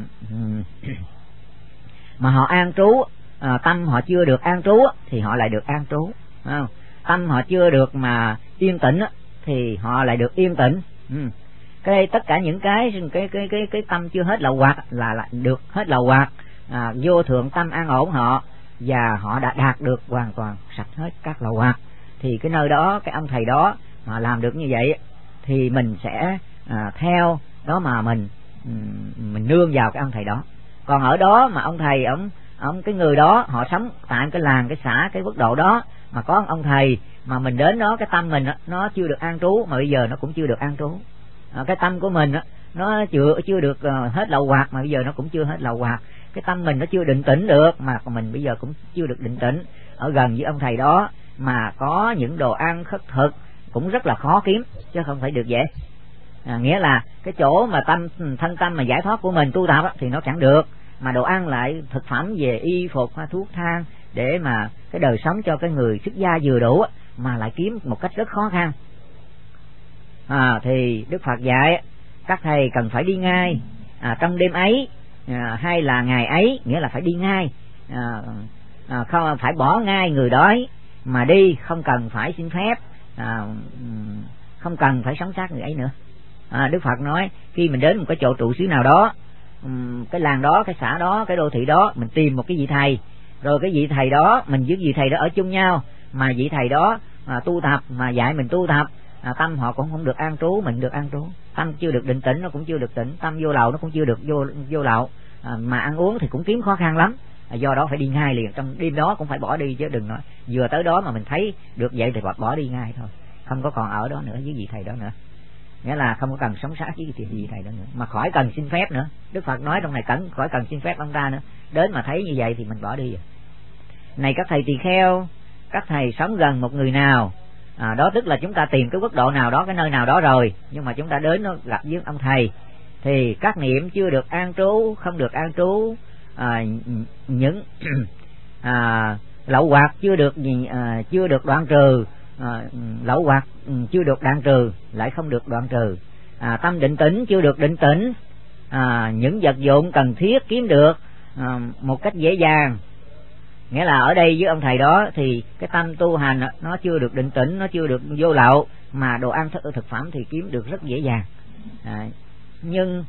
họ an trú, tâm họ chưa được an trú thì họ lại được an trú. Tâm họ chưa được mà yên tĩnh thì họ lại được yên tĩnh. Cái đây tất cả những cái tâm chưa hết lậu hoặc là được hết lậu hoặc. Vô thượng tâm an ổn họ, và họ đã đạt được hoàn toàn sạch hết các lậu hoặc. Thì cái nơi đó, cái ông thầy đó mà làm được như vậy thì mình sẽ theo đó mà mình nương vào cái ông thầy đó. Còn ở đó mà ông thầy ông cái người đó họ sống tại cái làng, cái xã, cái quốc độ đó mà có ông thầy mà mình đến đó cái tâm mình nó chưa được an trú, mà bây giờ nó cũng chưa được an trú. Cái tâm của mình nó chưa được hết lậu hoặc, mà bây giờ nó cũng chưa hết lậu hoặc. Cái tâm mình nó chưa định tĩnh được, mà mình bây giờ cũng chưa được định tĩnh. Ở gần với ông thầy đó mà có những đồ ăn khất thực cũng rất là khó kiếm, chứ không phải được dễ. Nghĩa là cái chỗ mà thân tâm mà giải thoát của mình tu tập thì nó chẳng được, mà đồ ăn lại thực phẩm về y phục, thuốc thang để mà cái đời sống cho cái người xuất gia vừa đủ mà lại kiếm một cách rất khó khăn. Thì Đức Phật dạy các thầy cần phải đi ngay trong đêm ấy, hay là ngày ấy, nghĩa là phải đi ngay, không phải bỏ ngay người đói mà đi, không cần phải xin phép, không cần phải sống sát người ấy nữa. Đức Phật nói khi mình đến một cái chỗ trụ xứ nào đó, cái làng đó, cái xã đó, cái đô thị đó, mình tìm một cái vị thầy, rồi cái vị thầy đó mình với vị thầy đó ở chung nhau, mà vị thầy đó tu tập mà dạy mình tu tập, tâm họ cũng không được an trú, mình được an trú. Tâm chưa được định tĩnh nó cũng chưa được tĩnh, tâm vô lậu nó cũng chưa được vô lậu, mà ăn uống thì cũng kiếm khó khăn lắm. Do đó phải đi ngay liền, trong đêm đó cũng phải bỏ đi, chứ đừng nói vừa tới đó mà mình thấy được vậy thì bỏ đi ngay thôi, không có còn ở đó nữa với vị thầy đó nữa. Nghĩa là không có cần sống sát với vị thầy đó nữa, mà khỏi cần xin phép nữa. Đức Phật nói trong này khỏi cần xin phép ông ta nữa, đến mà thấy như vậy thì mình bỏ đi. Này các thầy tỳ kheo, các thầy sống gần một người nào, đó tức là chúng ta tìm cái quốc độ nào đó, cái nơi nào đó rồi, nhưng mà chúng ta đến nó gặp với ông thầy, thì các niệm chưa được an trú, không được an trú, những lậu hoặc chưa được đoạn trừ, lậu hoặc chưa được đoạn trừ, lại không được đoạn trừ, tâm định tĩnh chưa được định tĩnh, những vật dụng cần thiết kiếm được một cách dễ dàng. Nghĩa là ở đây với ông thầy đó thì cái tâm tu hành nó chưa được định tĩnh, nó chưa được vô lậu, mà đồ ăn thực phẩm thì kiếm được rất dễ dàng. Nhưng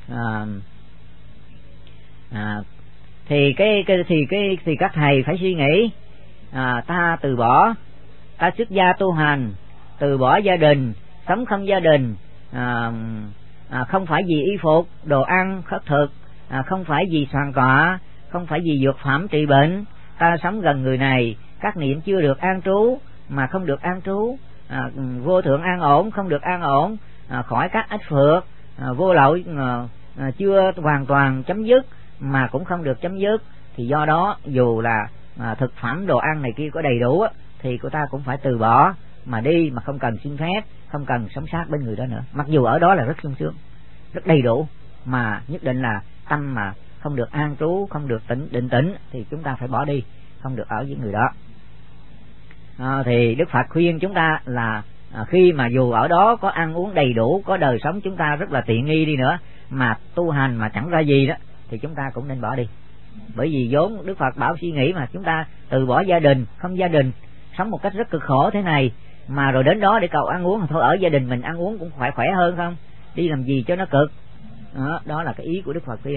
thì các thầy phải suy nghĩ, ta từ bỏ, ta xuất gia tu hành, từ bỏ gia đình, sống không gia đình, không phải vì y phục, đồ ăn khất thực, không phải vì soàn tọa, không phải vì dược phẩm trị bệnh. Ta sống gần người này, các niệm chưa được an trú mà không được an trú, vô thượng an ổn không được an ổn, khỏi các ách phược, vô lậu chưa hoàn toàn chấm dứt mà cũng không được chấm dứt. Thì do đó dù là thực phẩm đồ ăn này kia có đầy đủ thì cô ta cũng phải từ bỏ mà đi, mà không cần xin phép, không cần sống sát bên người đó nữa. Mặc dù ở đó là rất sung sướng, rất đầy đủ, mà nhất định là tâm mà không được an trú, không được định tĩnh thì chúng ta phải bỏ đi, không được ở với người đó. Thì Đức Phật khuyên chúng ta là khi mà dù ở đó có ăn uống đầy đủ, có đời sống chúng ta rất là tiện nghi đi nữa, mà tu hành mà chẳng ra gì đó thì chúng ta cũng nên bỏ đi. Bởi vì vốn Đức Phật bảo suy nghĩ mà chúng ta từ bỏ gia đình, không gia đình, sống một cách rất cực khổ thế này, mà rồi đến đó để cầu ăn uống, thôi ở gia đình mình ăn uống cũng phải khỏe hơn không, đi làm gì cho nó cực. Đó là cái ý của Đức Phật khuyên.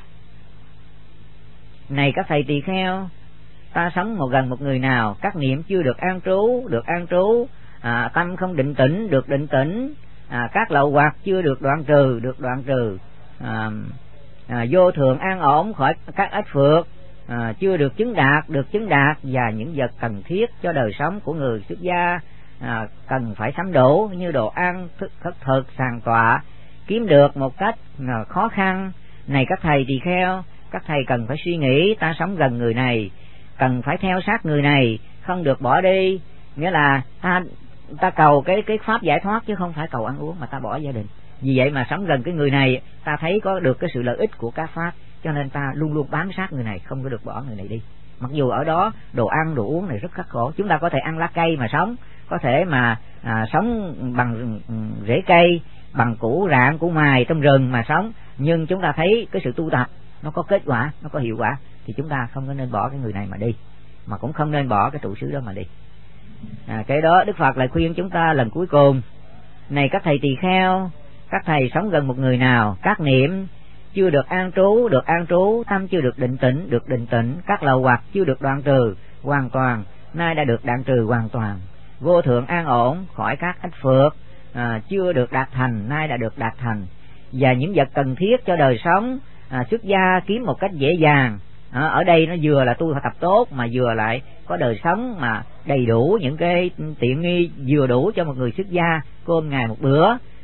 Này các thầy tỳ kheo, ta sống gần một người nào, các niệm chưa được an trú, tâm không định tĩnh, được định tĩnh, các lậu hoặc chưa được đoạn trừ, vô thượng an ổn khỏi các ách phược, chưa được chứng đạt, và những vật cần thiết cho đời sống của người xuất gia cần phải sắm đủ như đồ ăn, khất thực, sàng tọa, kiếm được một cách khó khăn. Này các thầy tỳ kheo, các thầy cần phải suy nghĩ, ta sống gần người này, cần phải theo sát người này, không được bỏ đi. Nghĩa là ta cầu cái pháp giải thoát chứ không phải cầu ăn uống mà ta bỏ gia đình. Vì vậy mà sống gần cái người này, ta thấy có được cái sự lợi ích của các pháp, cho nên ta luôn luôn bám sát người này, không có được bỏ người này đi. Mặc dù ở đó đồ ăn đồ uống này rất khắc khổ, chúng ta có thể ăn lá cây mà sống, có thể mà sống bằng rễ cây, bằng củ rạn củ mài trong rừng mà sống, nhưng chúng ta thấy cái sự tu tập nó có kết quả, nó có hiệu quả, thì chúng ta không có nên bỏ cái người này mà đi, mà cũng không nên bỏ cái trụ xứ đó mà đi. Cái đó Đức Phật lại khuyên chúng ta lần cuối cùng. Này các thầy tỳ kheo, các thầy sống gần một người nào, các niệm chưa được an trú, tâm chưa được định tĩnh, các lậu hoặc chưa được đoạn trừ hoàn toàn, nay đã được đoạn trừ hoàn toàn, vô thượng an ổn khỏi các ách phược, chưa được đạt thành, nay đã được đạt thành, và những vật cần thiết cho đời sống xuất gia kiếm một cách dễ dàng. Ở đây nó vừa là tu tập tốt mà vừa lại có đời sống mà đầy đủ những cái tiện nghi vừa đủ cho một người xuất gia, cơm ngày một bữa,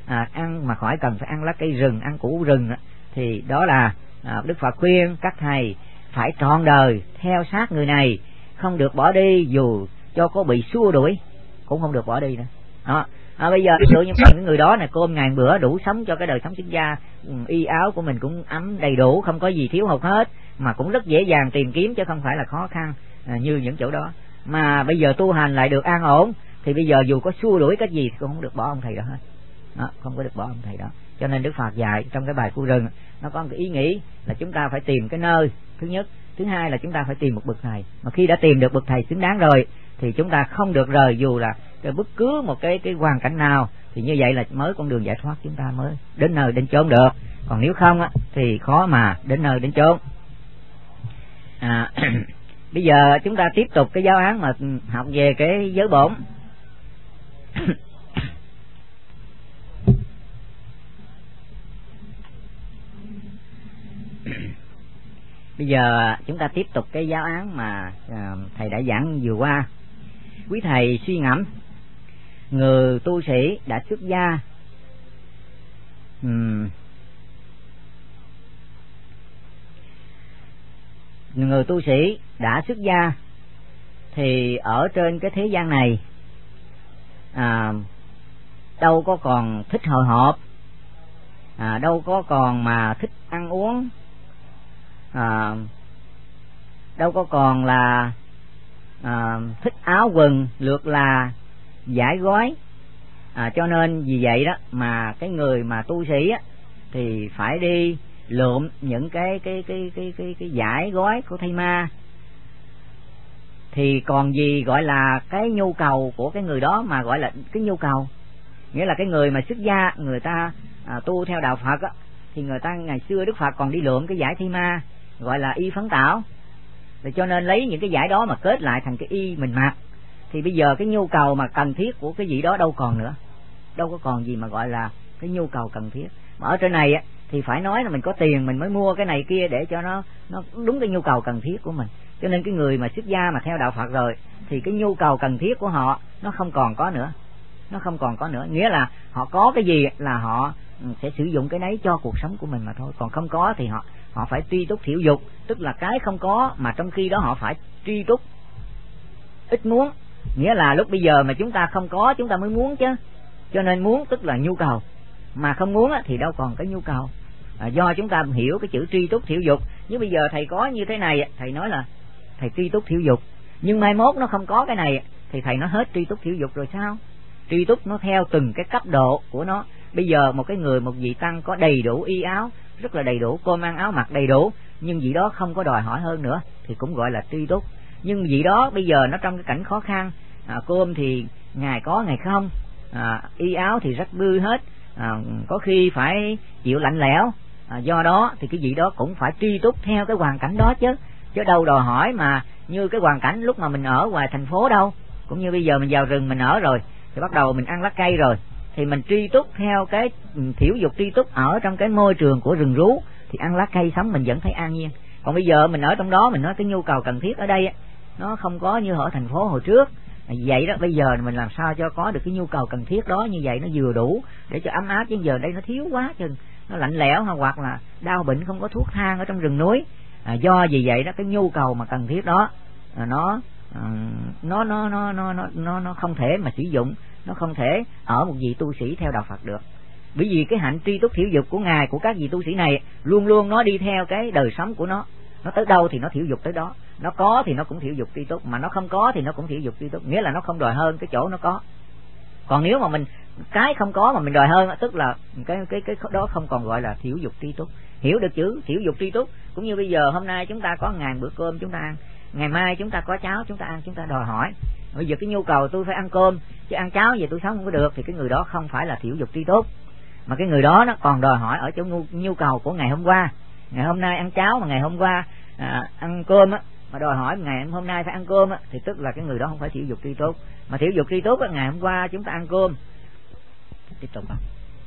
ăn mà khỏi cần phải ăn lá cây rừng, ăn củ rừng thì đó là Đức Phật khuyên các thầy phải trọn đời theo sát người này, không được bỏ đi, dù cho có bị xua đuổi cũng không được bỏ đi nữa. Đó. Bây giờ ví dụ như những người đó này cơm ngàn bữa đủ sống cho cái đời sống xuất gia, y áo của mình cũng ấm đầy đủ, không có gì thiếu hụt hết, mà cũng rất dễ dàng tìm kiếm chứ không phải là khó khăn như những chỗ đó. Mà bây giờ tu hành lại được an ổn thì bây giờ dù có xua đuổi cái gì thì cũng không được bỏ ông thầy đó hết. Đó, không có được bỏ ông thầy đó. Cho nên Đức Phật dạy trong cái bài Khu Rừng nó có một cái ý nghĩ là chúng ta phải tìm cái nơi thứ nhất, thứ hai là chúng ta phải tìm một bậc thầy. Mà khi đã tìm được bậc thầy xứng đáng rồi thì chúng ta không được rời dù là bất cứ một cái hoàn cảnh nào, thì như vậy là mới con đường giải thoát chúng ta mới đến nơi đến chốn được. Còn nếu không thì khó mà đến nơi đến chốn. Bây giờ chúng ta tiếp tục cái giáo án mà học về cái giới bổn. Bây giờ chúng ta tiếp tục cái giáo án mà thầy đã giảng vừa qua. Quý thầy suy ngẫm, người tu sĩ đã xuất gia, người tu sĩ đã xuất gia thì ở trên cái thế gian này đâu có còn thích hồi hộp, đâu có còn mà thích ăn uống, đâu có còn là thích áo quần lượt là giải gói. Cho nên vì vậy đó mà cái người mà tu sĩ thì phải đi lượm những cái giải gói của thầy ma. Thì còn gì gọi là cái nhu cầu của cái người đó mà gọi là cái nhu cầu, nghĩa là cái người mà xuất gia, người ta tu theo đạo Phật thì người ta ngày xưa Đức Phật còn đi lượm cái giải thi ma gọi là y phấn tảo, thì cho nên lấy những cái giải đó mà kết lại thành cái y mình mặc. Thì bây giờ cái nhu cầu mà cần thiết của cái gì đó đâu còn nữa, đâu có còn gì mà gọi là cái nhu cầu cần thiết. Mà ở trên này thì phải nói là mình có tiền mình mới mua cái này kia để cho nó đúng cái nhu cầu cần thiết của mình. Cho nên cái người mà xuất gia mà theo đạo Phật rồi thì cái nhu cầu cần thiết của họ nó không còn có nữa, nó không còn có nữa. Nghĩa là họ có cái gì là họ sẽ sử dụng cái đấy cho cuộc sống của mình mà thôi. Còn không có thì họ phải tri túc thiểu dục, tức là cái không có mà trong khi đó họ phải tri túc ít muốn. Nghĩa là lúc bây giờ mà chúng ta không có chúng ta mới muốn chứ. Cho nên muốn tức là nhu cầu, mà không muốn thì đâu còn cái nhu cầu. Do chúng ta hiểu cái chữ tri túc thiểu dục. Nhưng bây giờ thầy có như thế này, thầy nói là thầy tri túc thiểu dục, nhưng mai mốt nó không có cái này thì thầy nói hết tri túc thiểu dục rồi sao? Tri túc nó theo từng cái cấp độ của nó. Bây giờ một cái người, một vị tăng có đầy đủ y áo, rất là đầy đủ, cơm ăn áo mặc đầy đủ, nhưng vị đó không có đòi hỏi hơn nữa thì cũng gọi là tri túc. Nhưng vị đó bây giờ nó trong cái cảnh khó khăn, cơm thì ngày có ngày không, y áo thì rất bư hết, có khi phải chịu lạnh lẽo, do đó thì cái vị đó cũng phải tri túc theo cái hoàn cảnh đó chứ đâu đòi hỏi mà như cái hoàn cảnh lúc mà mình ở ngoài thành phố đâu. Cũng như bây giờ mình vào rừng mình ở rồi thì bắt đầu mình ăn lá cây rồi thì mình tri túc theo cái thiểu dục tri túc ở trong cái môi trường của rừng rú thì ăn lá cây sống mình vẫn thấy an nhiên. Còn bây giờ mình ở trong đó, mình nói cái nhu cầu cần thiết ở đây nó không có như ở thành phố hồi trước. Vậy đó, bây giờ mình làm sao cho có được cái nhu cầu cần thiết đó như vậy nó vừa đủ để cho ấm áp, chứ giờ đây nó thiếu quá chừng, nó lạnh lẽo hoặc là đau bệnh không có thuốc thang ở trong rừng núi. Do vì vậy đó cái nhu cầu mà cần thiết đó nó không thể mà sử dụng, nó không thể ở một vị tu sĩ theo đạo Phật được. Bởi vì cái hạnh tri túc thiểu dục của ngài, của các vị tu sĩ này luôn luôn nó đi theo cái đời sống của nó tới đâu thì nó thiểu dục tới đó, nó có thì nó cũng thiểu dục tri túc, mà nó không có thì nó cũng thiểu dục tri túc, nghĩa là nó không đòi hơn cái chỗ nó có. Còn nếu mà mình cái không có mà mình đòi hơn, tức là cái đó không còn gọi là thiểu dục tri túc. Hiểu được chữ thiểu dục tri túc, cũng như bây giờ hôm nay chúng ta có 1000 bữa cơm chúng ta ăn, ngày mai chúng ta có cháo chúng ta ăn, chúng ta đòi hỏi bây giờ cái nhu cầu tôi phải ăn cơm chứ ăn cháo vậy tôi sống không có được, thì cái người đó không phải là thiểu dục tri túc, mà cái người đó nó còn đòi hỏi ở chỗ nhu cầu của ngày hôm qua. Ngày hôm nay ăn cháo mà ngày hôm qua ăn cơm mà đòi hỏi ngày hôm nay phải ăn cơm thì tức là cái người đó không phải thiểu dục tri túc. Mà thiểu dục tri túc ngày hôm qua chúng ta ăn cơm. Tiếp tục không?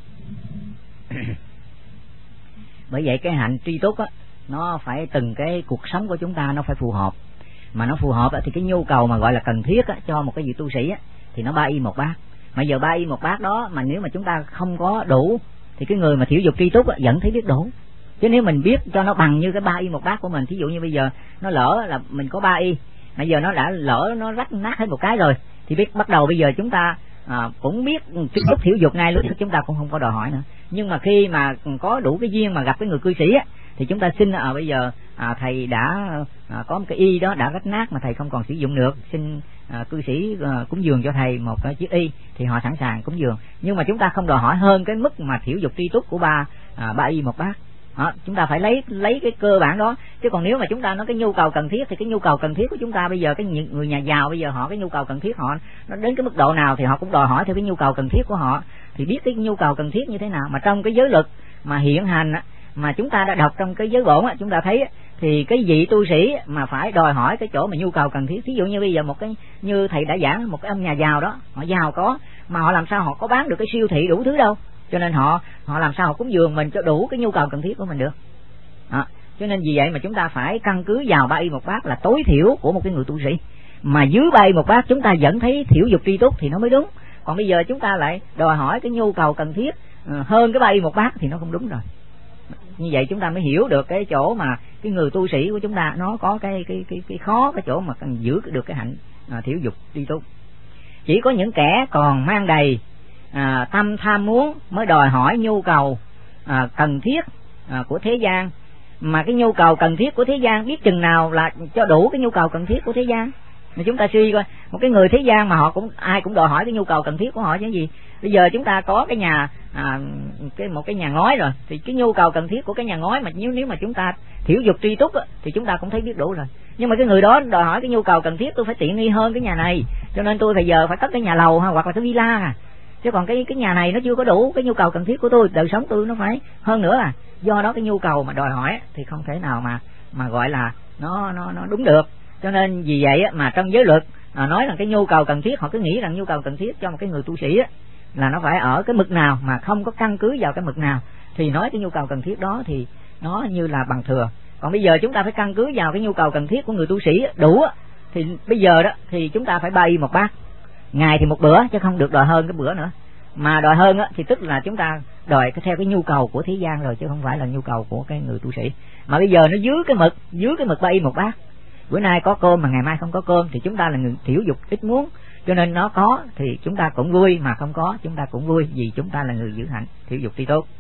Bởi vậy cái hạnh tri túc nó phải từng cái cuộc sống của chúng ta nó phải phù hợp. Mà nó phù hợp thì cái nhu cầu mà gọi là cần thiết cho một cái vị tu sĩ thì nó 3 y 1 bát. Mà giờ 3 y 1 bát đó mà nếu mà chúng ta không có đủ thì cái người mà thiểu dục tri túc vẫn thấy biết đủ. Chứ nếu mình biết cho nó bằng như cái 3 y 1 bát của mình, thí dụ như bây giờ nó lỡ là mình có 3 y, bây giờ nó đã lỡ nó rách nát hết một cái rồi, thì biết bắt đầu bây giờ chúng ta cũng biết tri túc thiểu dục ngay lúc chúng ta cũng không có đòi hỏi nữa. Nhưng mà khi mà có đủ cái duyên mà gặp cái người cư sĩ á, thì chúng ta xin bây giờ thầy đã có một cái y đó đã rách nát mà thầy không còn sử dụng được, xin cư sĩ cúng dường cho thầy một cái chiếc y, thì họ sẵn sàng cúng dường. Nhưng mà chúng ta không đòi hỏi hơn cái mức mà thiểu dục tri túc của 3 y 1 bát. Chúng ta phải lấy cái cơ bản đó. Chứ còn nếu mà chúng ta nói cái nhu cầu cần thiết, thì cái nhu cầu cần thiết của chúng ta bây giờ, cái người nhà giàu bây giờ họ cái nhu cầu cần thiết họ nó đến cái mức độ nào thì họ cũng đòi hỏi theo cái nhu cầu cần thiết của họ, thì biết cái nhu cầu cần thiết như thế nào. Mà trong cái giới luật mà hiện hành mà chúng ta đã đọc trong cái giới bổn chúng ta thấy thì cái vị tu sĩ mà phải đòi hỏi cái chỗ mà nhu cầu cần thiết. Ví dụ như bây giờ một cái như thầy đã giảng, một cái ông nhà giàu đó, họ giàu có mà họ làm sao họ có bán được cái siêu thị đủ thứ đâu, cho nên họ làm sao họ cúng dường mình cho đủ cái nhu cầu cần thiết của mình được. Cho nên vì vậy mà chúng ta phải căn cứ vào 3 y 1 bát là tối thiểu của một cái người tu sĩ. Mà dưới 3 y 1 bát chúng ta vẫn thấy thiểu dục tri túc thì nó mới đúng. Còn bây giờ chúng ta lại đòi hỏi cái nhu cầu cần thiết hơn cái 3 y 1 bát thì nó không đúng rồi. Như vậy chúng ta mới hiểu được cái chỗ mà cái người tu sĩ của chúng ta nó có cái khó, cái chỗ mà cần giữ được cái hạnh thiểu dục tri túc. Chỉ có những kẻ còn mang đầy tâm tham muốn mới đòi hỏi nhu cầu cần thiết của thế gian. Mà cái nhu cầu cần thiết của thế gian biết chừng nào là cho đủ cái nhu cầu cần thiết của thế gian. Mà chúng ta suy coi, một cái người thế gian mà họ cũng ai cũng đòi hỏi cái nhu cầu cần thiết của họ chứ gì. Bây giờ chúng ta có cái nhà một cái nhà ngói rồi, thì cái nhu cầu cần thiết của cái nhà ngói mà nếu mà chúng ta thiểu dục tri túc thì chúng ta cũng thấy biết đủ rồi. Nhưng mà cái người đó đòi hỏi cái nhu cầu cần thiết, tôi phải tiện nghi hơn cái nhà này, cho nên tôi bây giờ phải cất cái nhà lầu hoặc là cái villa chứ còn cái nhà này nó chưa có đủ cái nhu cầu cần thiết của tôi, đời sống tôi nó phải hơn nữa do đó cái nhu cầu mà đòi hỏi thì không thể nào mà gọi là nó đúng được. Cho nên vì vậy mà trong giới luật nói rằng cái nhu cầu cần thiết, họ cứ nghĩ rằng nhu cầu cần thiết cho một cái người tu sĩ là nó phải ở cái mực nào mà không có căn cứ vào cái mực nào, thì nói cái nhu cầu cần thiết đó thì nó như là bằng thừa. Còn bây giờ chúng ta phải căn cứ vào cái nhu cầu cần thiết của người tu sĩ đủ thì bây giờ đó thì chúng ta phải 3 y 1 bát, ngày thì một bữa chứ không được đòi hơn cái bữa nữa. Mà đòi hơn thì tức là chúng ta đòi theo cái nhu cầu của thế gian rồi, chứ không phải là nhu cầu của cái người tu sĩ. Mà bây giờ nó dưới cái mực 3 y 1 bát, bữa nay có cơm mà ngày mai không có cơm thì chúng ta là người thiểu dục ít muốn, cho nên nó có thì chúng ta cũng vui, mà không có chúng ta cũng vui, vì chúng ta là người giữ hạnh thiểu dục tri tốt.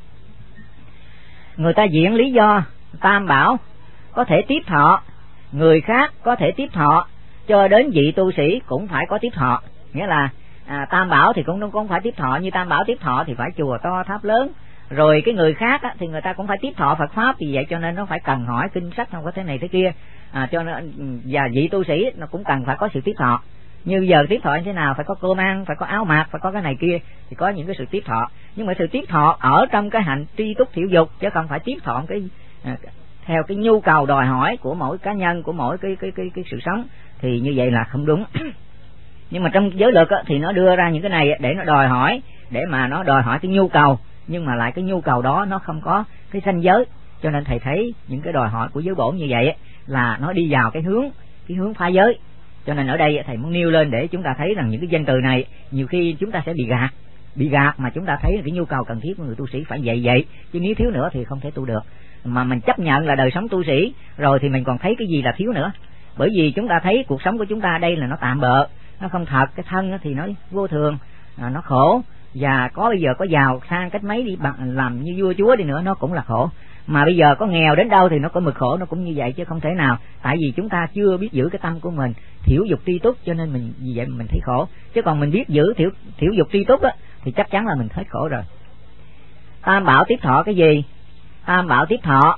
Người ta diễn lý do tam bảo có thể tiếp thọ, người khác có thể tiếp thọ, cho đến vị tu sĩ cũng phải có tiếp thọ. Nghĩa là tam bảo thì cũng không phải tiếp thọ, như tam bảo tiếp thọ thì phải chùa to tháp lớn, rồi cái người khác thì người ta cũng phải tiếp thọ Phật pháp, vì vậy cho nên nó phải cần hỏi kinh sách, không có thế này thế kia. Cho nên và vị tu sĩ nó cũng cần phải có sự tiếp thọ. Như giờ tiếp thọ như thế nào, phải có cơm ăn, phải có áo mặc, phải có cái này kia, thì có những cái sự tiếp thọ. Nhưng mà sự tiếp thọ ở trong cái hạnh tri túc thiểu dục, chứ không phải tiếp thọ cái theo cái nhu cầu đòi hỏi của mỗi cá nhân, của mỗi cái sự sống, thì như vậy là không đúng. Nhưng mà trong giới luật thì nó đưa ra những cái này để nó đòi hỏi, để mà nó đòi hỏi cái nhu cầu, nhưng mà lại cái nhu cầu đó nó không có cái ranh giới. Cho nên thầy thấy những cái đòi hỏi của giới bổn như vậy là nó đi vào cái hướng phá giới. Cho nên ở đây thầy muốn nêu lên để chúng ta thấy rằng những cái danh từ này nhiều khi chúng ta sẽ bị gạt mà chúng ta thấy cái nhu cầu cần thiết của người tu sĩ phải vậy, chứ nếu thiếu nữa thì không thể tu được. Mà mình chấp nhận là đời sống tu sĩ rồi thì mình còn thấy cái gì là thiếu nữa. Bởi vì chúng ta thấy cuộc sống của chúng ta đây là nó tạm bợ, nó không thật, cái thân thì nó vô thường, nó khổ, và có bây giờ có giàu sang cách mấy đi làm như vua chúa đi nữa nó cũng là khổ. Mà bây giờ có nghèo đến đâu thì nó có mực khổ, nó cũng như vậy chứ không thể nào. Tại vì chúng ta chưa biết giữ cái tâm của mình thiểu dục tri túc, cho nên mình vì vậy mình thấy khổ. Chứ còn mình biết giữ thiểu dục tri túc thì chắc chắn là mình thấy khổ rồi. Tam bảo tiếp thọ cái gì? Tam bảo tiếp thọ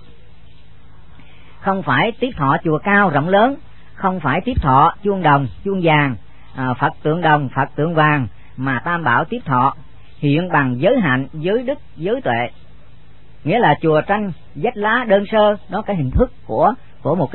không phải tiếp thọ chùa cao rộng lớn, không phải tiếp thọ chuông đồng chuông vàng, Phật tượng đồng Phật tượng vàng, mà tam bảo tiếp thọ hiện bằng giới hạnh, giới đức, giới tuệ. Nghĩa là chùa tranh vách lá đơn sơ, đó cái hình thức của một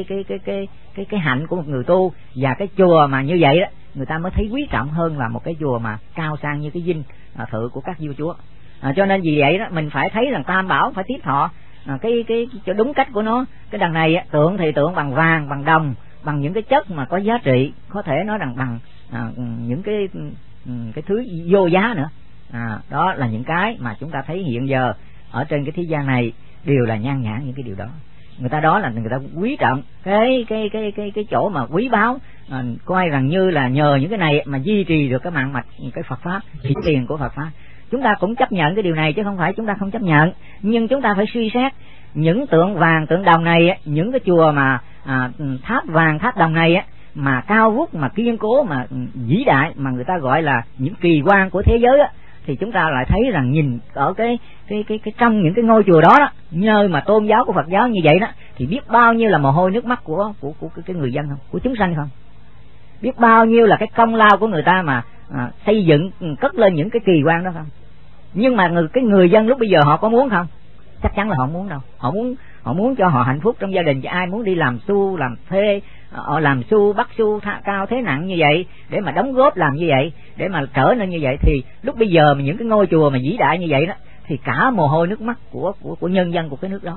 cái hạnh của một người tu, và cái chùa mà như vậy đó người ta mới thấy quý trọng hơn là một cái chùa mà cao sang như cái dinh thự của các vua chúa. Cho nên vì vậy đó mình phải thấy rằng tam bảo phải tiếp thọ cái cho đúng cách của nó. Cái đằng này tượng thì tượng bằng vàng, bằng đồng, bằng những cái chất mà có giá trị, có thể nói rằng bằng những cái cái thứ vô giá nữa. Đó là những cái mà chúng ta thấy hiện giờ ở trên cái thế gian này đều là nhan nhản những cái điều đó. Người ta đó là người ta quý trọng cái chỗ mà quý báu, coi rằng như là nhờ những cái này mà duy trì được cái mạng mạch cái Phật pháp, chỉ tiền của Phật pháp. Chúng ta cũng chấp nhận cái điều này chứ không phải chúng ta không chấp nhận, nhưng chúng ta phải suy xét những tượng vàng tượng đồng này, những cái chùa mà tháp vàng tháp đồng này mà cao vút mà kiên cố mà vĩ đại mà người ta gọi là những kỳ quan của thế giới thì chúng ta lại thấy rằng nhìn ở cái trong những cái ngôi chùa đó, nhờ mà tôn giáo của Phật giáo như vậy đó, thì biết bao nhiêu là mồ hôi nước mắt của cái người dân không, của chúng sanh không, biết bao nhiêu là cái công lao của người ta mà xây dựng cất lên những cái kỳ quan đó không. Nhưng mà cái người dân lúc bây giờ họ có muốn không? Chắc chắn là họ muốn đâu. Họ muốn cho họ hạnh phúc trong gia đình, chứ ai muốn đi làm xu làm thuê, làm xu bắt xu cao thế nặng như vậy để mà đóng góp làm như vậy để mà trở nên như vậy. Thì lúc bây giờ mà những cái ngôi chùa mà vĩ đại như vậy đó thì cả mồ hôi nước mắt của nhân dân của cái nước đó.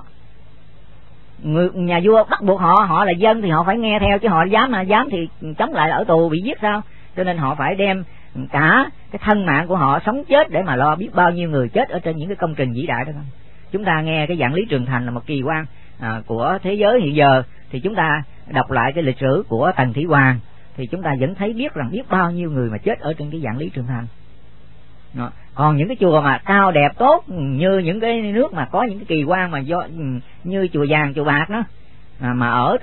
Nhà vua bắt buộc họ là dân thì họ phải nghe theo, chứ họ dám thì chống lại là ở tù bị giết sao. Cho nên họ phải đem cả cái thân mạng của họ sống chết để mà lo biết bao nhiêu người chết ở trên những cái công trình vĩ đại đó không. Chúng ta nghe cái Vạn Lý Trường Thành là một kỳ quan của thế giới hiện giờ, thì chúng ta đọc lại cái lịch sử của Tần Thủy Hoàng thì chúng ta vẫn thấy biết rằng biết bao nhiêu người mà chết ở trên cái Vạn Lý Trường Thành. Còn những cái chùa mà cao đẹp tốt như những cái nước mà có những cái kỳ quan mà như chùa vàng chùa bạc đó mà ở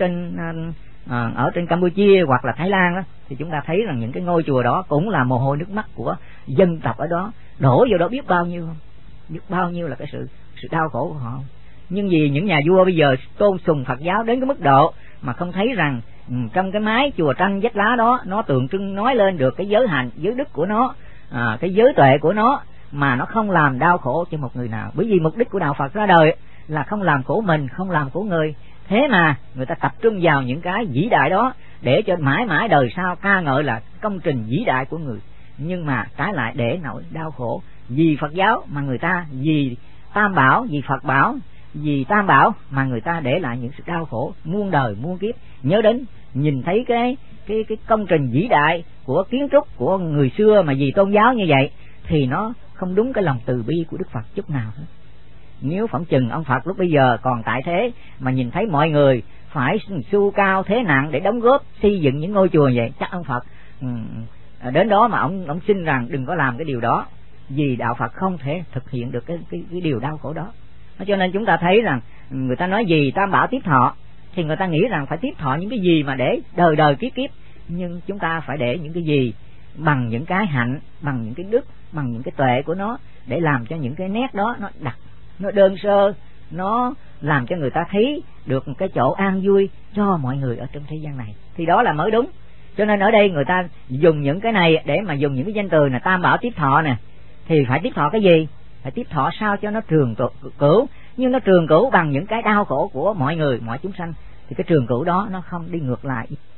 trên Campuchia hoặc là Thái Lan đó, thì chúng ta thấy rằng những cái ngôi chùa đó cũng là mồ hôi nước mắt của dân tộc ở đó đổ vô đó biết bao nhiêu không, biết bao nhiêu là cái sự đau khổ của họ. Nhưng vì những nhà vua bây giờ tôn sùng Phật giáo đến cái mức độ mà không thấy rằng trong cái mái chùa tranh vách lá đó nó tượng trưng nói lên được cái giới hạnh giới đức của nó, cái giới tuệ của nó, mà nó không làm đau khổ cho một người nào. Bởi vì mục đích của đạo Phật ra đời là không làm khổ mình, không làm khổ người. Thế mà người ta tập trung vào những cái vĩ đại đó để cho mãi mãi đời sau ca ngợi là công trình vĩ đại của người. Nhưng mà trái lại để nỗi đau khổ vì Phật giáo mà người ta, vì Tam Bảo, vì Phật Bảo, vì Tam Bảo mà người ta để lại những sự đau khổ muôn đời muôn kiếp. Nhớ đến nhìn thấy cái công trình vĩ đại của kiến trúc của người xưa mà vì tôn giáo như vậy thì nó không đúng cái lòng từ bi của Đức Phật chút nào hết. Nếu phỏng chừng ông Phật lúc bây giờ còn tại thế mà nhìn thấy mọi người phải xu cao thế nặng để đóng góp xây dựng những ngôi chùa vậy, chắc ông Phật đến đó mà ông xin rằng đừng có làm cái điều đó, vì đạo Phật không thể thực hiện được cái điều đau khổ đó. Cho nên chúng ta thấy rằng người ta nói gì Tam Bảo tiếp thọ thì người ta nghĩ rằng phải tiếp thọ những cái gì mà để đời đời kiếp kiếp, nhưng chúng ta phải để những cái gì bằng những cái hạnh, bằng những cái đức, bằng những cái tuệ của nó, để làm cho những cái nét đó nó đặc, nó đơn sơ, nó làm cho người ta thấy được cái chỗ an vui cho mọi người ở trong thế gian này, thì đó là mới đúng. Cho nên ở đây người ta dùng những cái này để mà dùng những cái danh từ là Tam Bảo tiếp thọ nè, thì phải tiếp thọ cái gì? Phải tiếp thọ sao cho nó trường cửu, nhưng nó trường cửu bằng những cái đau khổ của mọi người, mọi chúng sanh, thì cái trường cửu đó nó không đi ngược lại